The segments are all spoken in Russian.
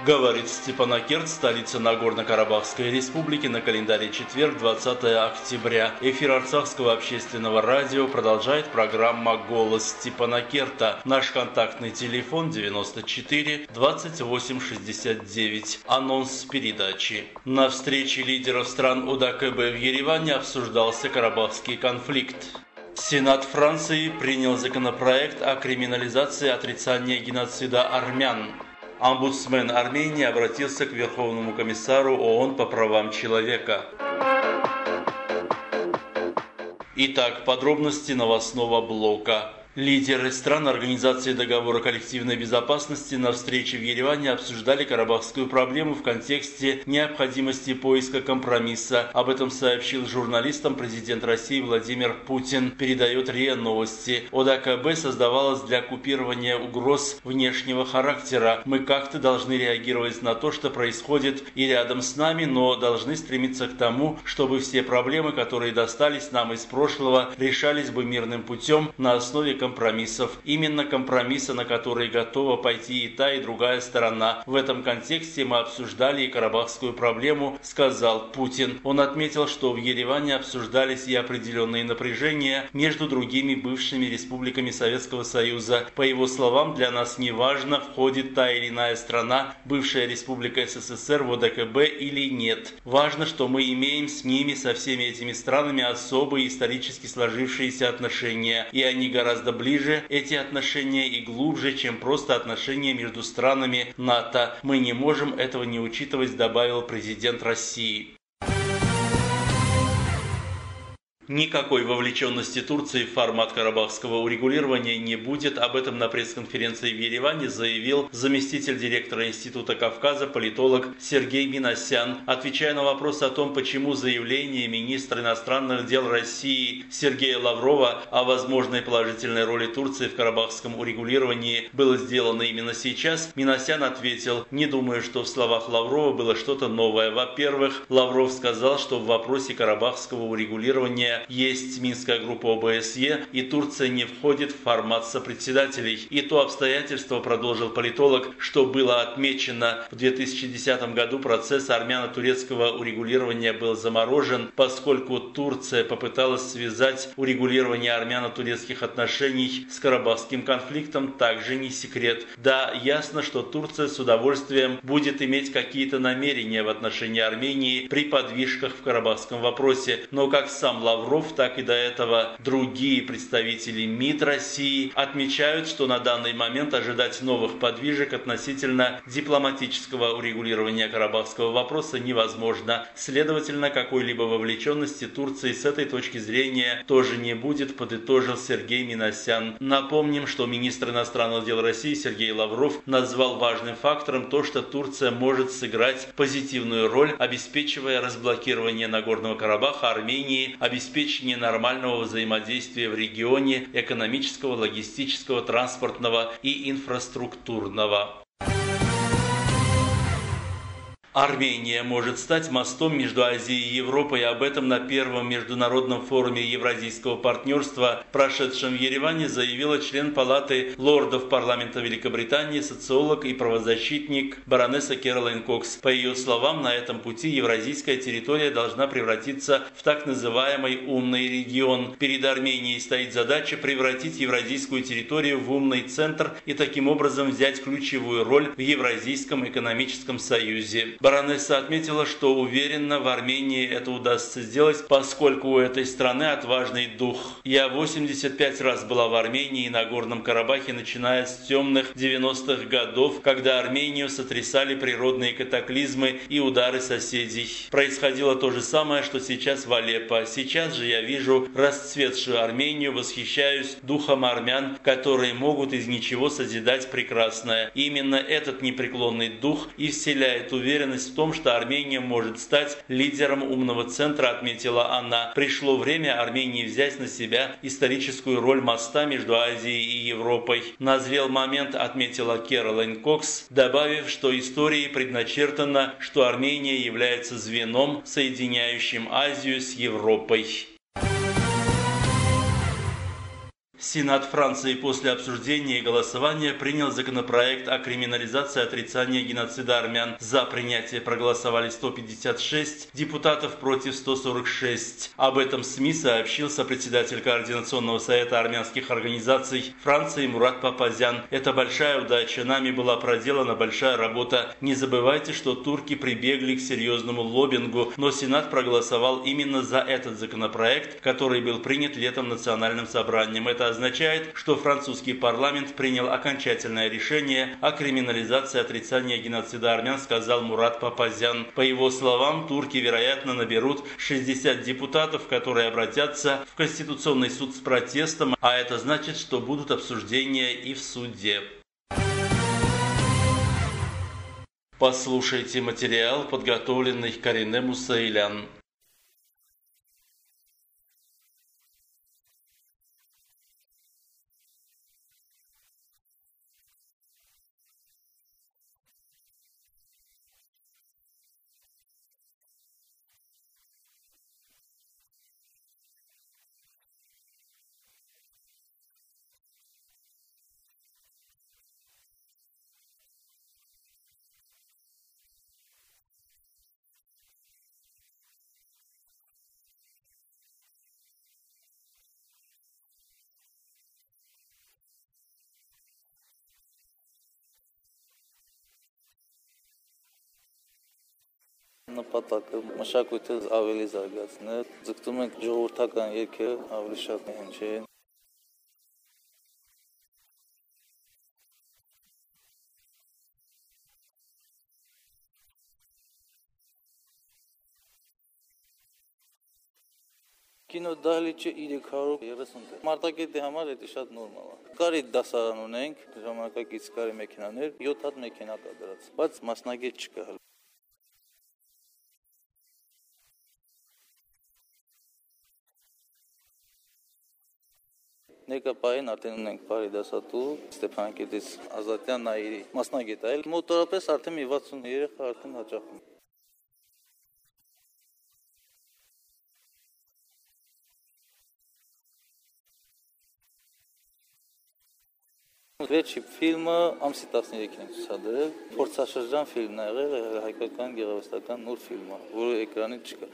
Говорит Степанакерт, столица Нагорно-Карабахской республики, на календаре четверг, 20 октября. Эфир Арцахского общественного радио продолжает программа «Голос Степанакерта». Наш контактный телефон 94 28 69. Анонс передачи. На встрече лидеров стран ОДКБ в Ереване обсуждался карабахский конфликт. Сенат Франции принял законопроект о криминализации отрицания геноцида армян. Омбудсмен Армении обратился к Верховному комиссару ООН по правам человека. Итак, подробности новостного блока. Лидеры стран Организации договора коллективной безопасности на встрече в Ереване обсуждали карабахскую проблему в контексте необходимости поиска компромисса. Об этом сообщил журналистам президент России Владимир Путин, передает РИА Новости. ОДКБ создавалась для купирования угроз внешнего характера. Мы как-то должны реагировать на то, что происходит и рядом с нами, но должны стремиться к тому, чтобы все проблемы, которые достались нам из прошлого, решались бы мирным путем на основе компромиссов. Именно компромиссы, на которые готова пойти и та, и другая сторона. В этом контексте мы обсуждали и карабахскую проблему, сказал Путин. Он отметил, что в Ереване обсуждались и определенные напряжения между другими бывшими республиками Советского Союза. По его словам, для нас не важно, входит та или иная страна, бывшая республика СССР в ОДКБ или нет. Важно, что мы имеем с ними, со всеми этими странами, особые исторически сложившиеся отношения. И они гораздо ближе, эти отношения, и глубже, чем просто отношения между странами НАТО. Мы не можем этого не учитывать, добавил президент России. Никакой вовлеченности Турции в формат карабахского урегулирования не будет. Об этом на пресс-конференции в Ереване заявил заместитель директора Института Кавказа, политолог Сергей Минасян. Отвечая на вопрос о том, почему заявление министра иностранных дел России Сергея Лаврова о возможной положительной роли Турции в карабахском урегулировании было сделано именно сейчас, Минасян ответил: не думаю, что в словах Лаврова было что-то новое. Во-первых, Лавров сказал, что в вопросе карабахского урегулирования есть Минская группа ОБСЕ, и Турция не входит в формат сопредседателей. И то обстоятельство, продолжил политолог, что было отмечено в 2010 году, процесс армяно-турецкого урегулирования был заморожен, поскольку Турция попыталась связать урегулирование армяно-турецких отношений с карабахским конфликтом, также не секрет. Да, ясно, что Турция с удовольствием будет иметь какие-то намерения в отношении Армении при подвижках в карабахском вопросе, но как сам Лавров, так и до этого другие представители МИД России отмечают, что на данный момент ожидать новых подвижек относительно дипломатического урегулирования карабахского вопроса невозможно. Следовательно, какой-либо вовлеченности Турции с этой точки зрения тоже не будет, подытожил Сергей Минасян. Напомним, что министр иностранных дел России Сергей Лавров назвал важным фактором то, что Турция может сыграть позитивную роль, обеспечивая разблокирование Нагорного Карабаха Армении, обеспечение нормального взаимодействия в регионе экономического, логистического, транспортного и инфраструктурного. Армения может стать мостом между Азией и Европой. Об этом на первом международном форуме Евразийского партнерства, прошедшем в Ереване, заявила член Палаты лордов парламента Великобритании, социолог и правозащитник баронесса Кэролайн Кокс. По ее словам, на этом пути евразийская территория должна превратиться в так называемый умный регион. Перед Арменией стоит задача превратить евразийскую территорию в умный центр и таким образом взять ключевую роль в Евразийском экономическом союзе. Баронесса отметила, что уверена, в Армении это удастся сделать, поскольку у этой страны отважный дух. Я 85 раз была в Армении и Нагорном Карабахе, начиная с темных 90-х годов, когда Армению сотрясали природные катаклизмы и удары соседей. Происходило то же самое, что сейчас в Алеппо. Сейчас же я вижу расцветшую Армению, восхищаюсь духом армян, которые могут из ничего созидать прекрасное. Именно этот непреклонный дух и вселяет уверенность в том, что Армения может стать лидером умного центра, отметила она. Пришло время Армении взять на себя историческую роль моста между Азией и Европой. Назрел момент, отметила Кэролайн Кокс, добавив, что историей предначертано, что Армения является звеном, соединяющим Азию с Европой. Сенат Франции после обсуждения и голосования принял законопроект о криминализации отрицания геноцида армян. За принятие проголосовали 156 депутатов против 146. Об этом СМИ сообщил сопредседатель Координационного совета армянских организаций Франции Мурат Папазян. Это большая удача. Нами была проделана большая работа. Не забывайте, что турки прибегли к серьезному лоббингу, но Сенат проголосовал именно за этот законопроект, который был принят летом национальным собранием. Это означает, что французский парламент принял окончательное решение о криминализации отрицания геноцида армян, сказал Мурат Папазян. По его словам, турки, вероятно, наберут 60 депутатов, которые обратятся в Конституционный суд с протестом, а это значит, что будут обсуждения и в суде. Послушайте материал, подготовленный Карине Мусаилян. Նպատակը մշակույթը ավելի զարգացնել, ձգտում ենք ժողովրդական երգերը ավելի շատ հնչեն։ Կինո դահլիճը 330 Մարտակերտի համար դա շատ նորմալ է։ Կարի դասարան ունենք, ժամանակակից կարի մեքենաներ, 7 հատ մեքենա կա դրած, բայց մասնագետ չկա։ Ներկայապահին արդեն ունենք բարի դասատու Ստեփանակերտից Ազատյան Նայիրի մասնագետ այլ մոտորապես արդեն մի 60 երեխա արդեն հաճախում։ Վերջի ֆիլմը ամսի 13-ին է ցուցադրել, փորձաշրջան ֆիլմն է եղել, հայկական գեղարվեստական նոր ֆիլմ է, որը էկրանին չկա։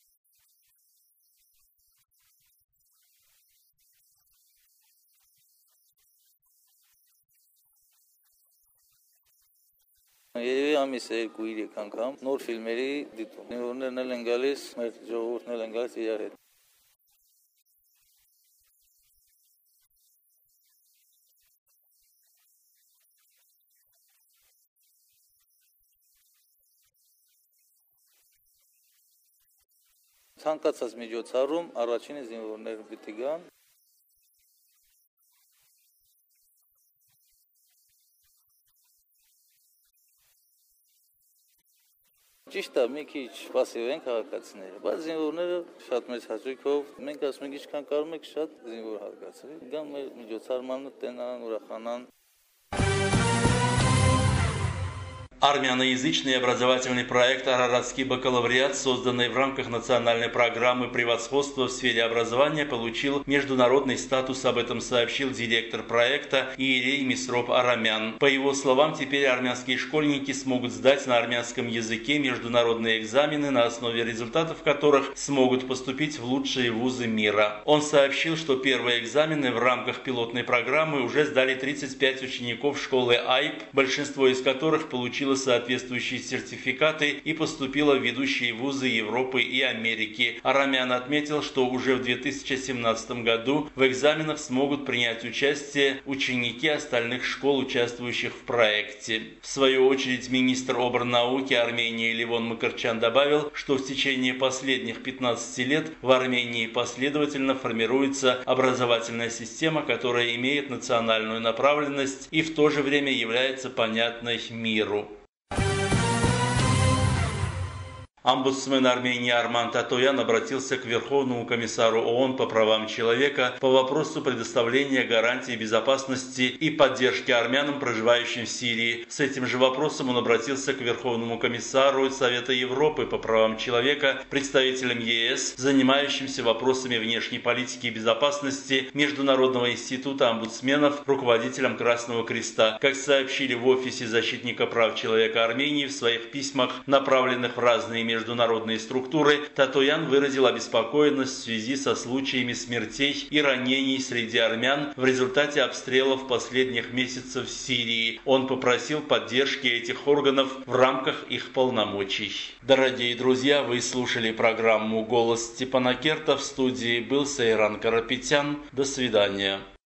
Երևի ամիս 2-3 անգամ նոր ֆիլմերի դիտում։ Նորներն էլ են գալիս, մեր ժողովուրդն էլ են գալիս իրար հետ։ Ցանկացած միջոցառում առաջինը զինվորները պիտի գան։ Ճիշտ է, մի քիչ պասիվ են քաղաքացիները, բայց զինվորները շատ մեծ հաճույքով, մենք ասում ենք ինչքան կարող եք շատ զինվոր հարգացրել, գան մեր միջոցառմանը տենան, ուրախանան։ Армяноязычный образовательный проект «Араратский бакалавриат», созданный в рамках национальной программы превосходства в сфере образования, получил международный статус. Об этом сообщил директор проекта Иерей Мисроп Арамян. По его словам, теперь армянские школьники смогут сдать на армянском языке международные экзамены, на основе результатов которых смогут поступить в лучшие вузы мира. Он сообщил, что первые экзамены в рамках пилотной программы уже сдали 35 учеников школы АЙП, большинство из которых получило соответствующие сертификаты и поступила в ведущие вузы Европы и Америки. Арамян отметил, что уже в 2017 году в экзаменах смогут принять участие ученики остальных школ, участвующих в проекте. В свою очередь, министр обрнауки Армении Левон Макарчан добавил, что в течение последних 15 лет в Армении последовательно формируется образовательная система, которая имеет национальную направленность и в то же время является понятной миру. Омбудсмен Армении Арман Татоян обратился к Верховному комиссару ООН по правам человека по вопросу предоставления гарантий безопасности и поддержки армянам, проживающим в Сирии. С этим же вопросом он обратился к Верховному комиссару Совета Европы по правам человека, представителям ЕС, занимающимся вопросами внешней политики и безопасности, Международного института омбудсменов, руководителям Красного Креста. Как сообщили в офисе защитника прав человека Армении в своих письмах, направленных в разные международные структуры, Татоян выразил обеспокоенность в связи со случаями смертей и ранений среди армян в результате обстрелов последних месяцев в Сирии. Он попросил поддержки этих органов в рамках их полномочий. Дорогие друзья, вы слушали программу «Голос Степана Керта». В студии был Сейран Карапетян. До свидания.